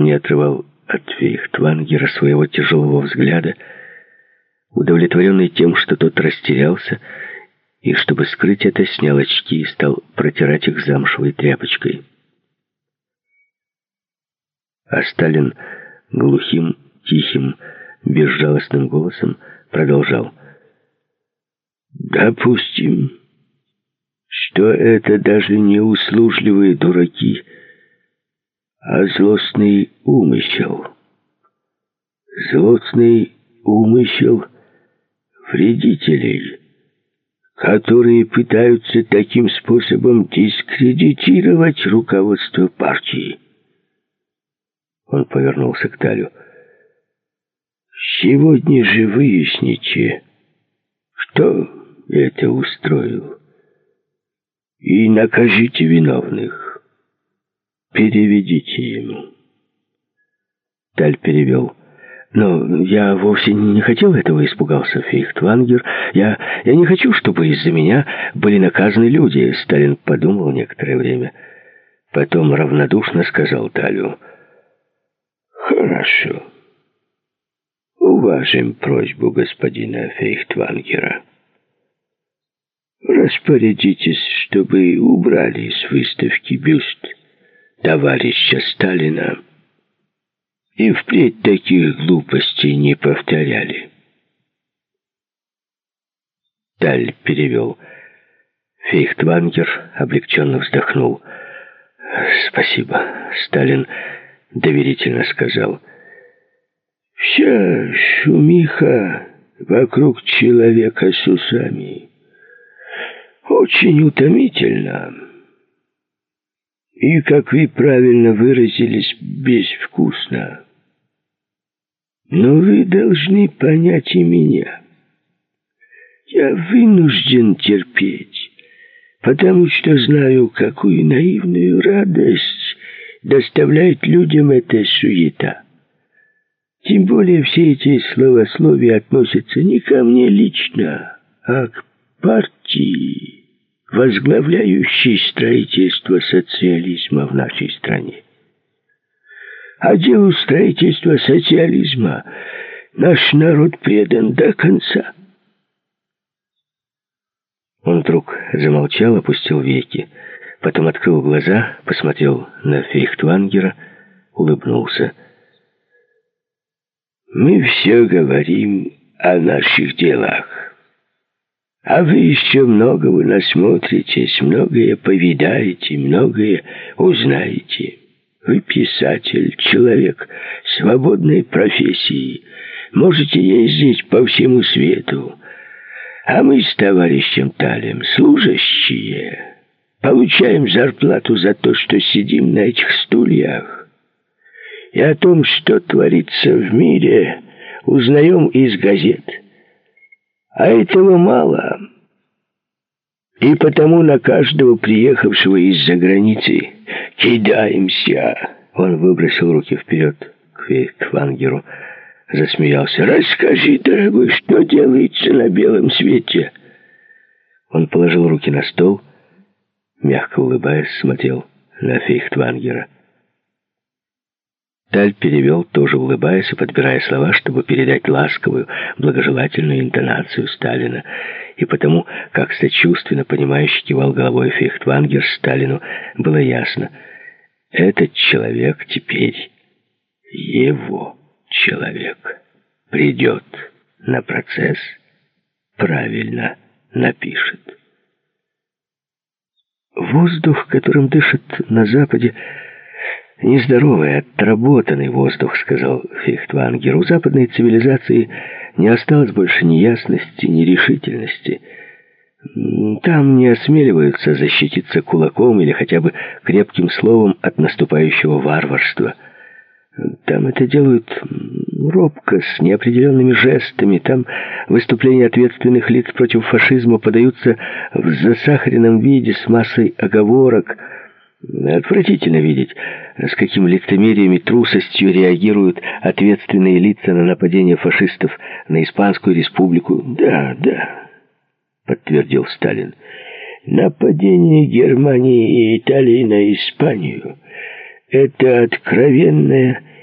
не отрывал от Фейхтвангера своего тяжелого взгляда, удовлетворенный тем, что тот растерялся, и, чтобы скрыть это, снял очки и стал протирать их замшевой тряпочкой. А Сталин глухим, тихим, безжалостным голосом продолжал. «Допустим, что это даже не услужливые дураки, а злостный умысел. Злостный умысел вредителей, которые пытаются таким способом дискредитировать руководство партии». Он повернулся к Талю. «Сегодня же выясните, кто это устроил, и накажите виновных. Переведите ему». Таль перевел. «Но я вовсе не хотел этого», — испугался Фейхтвангер. «Я не хочу, чтобы из-за меня были наказаны люди». Сталин подумал некоторое время. Потом равнодушно сказал Талю: «Хорошо. Уважим просьбу господина Фейхтвангера. Распорядитесь, чтобы убрали с выставки бюст товарища Сталина и впредь таких глупостей не повторяли». Таль перевел. Фейхтвангер облегченно вздохнул. «Спасибо», — Сталин доверительно сказал. «Вся шумиха вокруг человека с усами очень утомительна. И, как вы правильно выразились, безвкусно. Но вы должны понять и меня. Я вынужден терпеть, потому что знаю, какую наивную радость доставляет людям эта суета. Тем более все эти словословия относятся не ко мне лично, а к партии, возглавляющей строительство социализма в нашей стране. А делу строительства социализма наш народ предан до конца». Он вдруг замолчал, опустил веки, потом открыл глаза, посмотрел на Фейхтвангера, улыбнулся. «Мы все говорим о наших делах. А вы еще многого насмотритесь, многое повидаете, многое узнаете. Вы писатель, человек свободной профессии, можете ездить по всему свету. А мы с товарищем Талем, служащие, получаем зарплату за то, что сидим на этих стульях. И о том, что творится в мире, узнаем из газет. А этого мало. И потому на каждого приехавшего из-за границы кидаемся». Он выбросил руки вперед к Фейхтвангеру, засмеялся. «Расскажи, дорогой, что делается на белом свете?» Он положил руки на стол, мягко улыбаясь, смотрел на Фейхтвангера. Таль перевел, тоже улыбаясь и подбирая слова, чтобы передать ласковую, благожелательную интонацию Сталина. И потому, как сочувственно понимающе кивал головой Фейхтвангер Сталину, было ясно: этот человек теперь его человек. Придет на процесс, правильно напишет. Воздух, которым дышат на Западе, нездоровый, отработанный воздух, сказал Фейхтвангер. У западной цивилизации не осталось больше ни ясности, ни решительности. Там не осмеливаются защититься кулаком или хотя бы крепким словом от наступающего варварства. Там это делают робко, с неопределенными жестами. Там выступления ответственных лиц против фашизма подаются в засахаренном виде, с массой оговорок. Отвратительно видеть, с каким лицемерием и трусостью реагируют ответственные лица на нападение фашистов на Испанскую республику. «Да, да», — подтвердил Сталин, — «нападение Германии и Италии на Испанию — это откровенная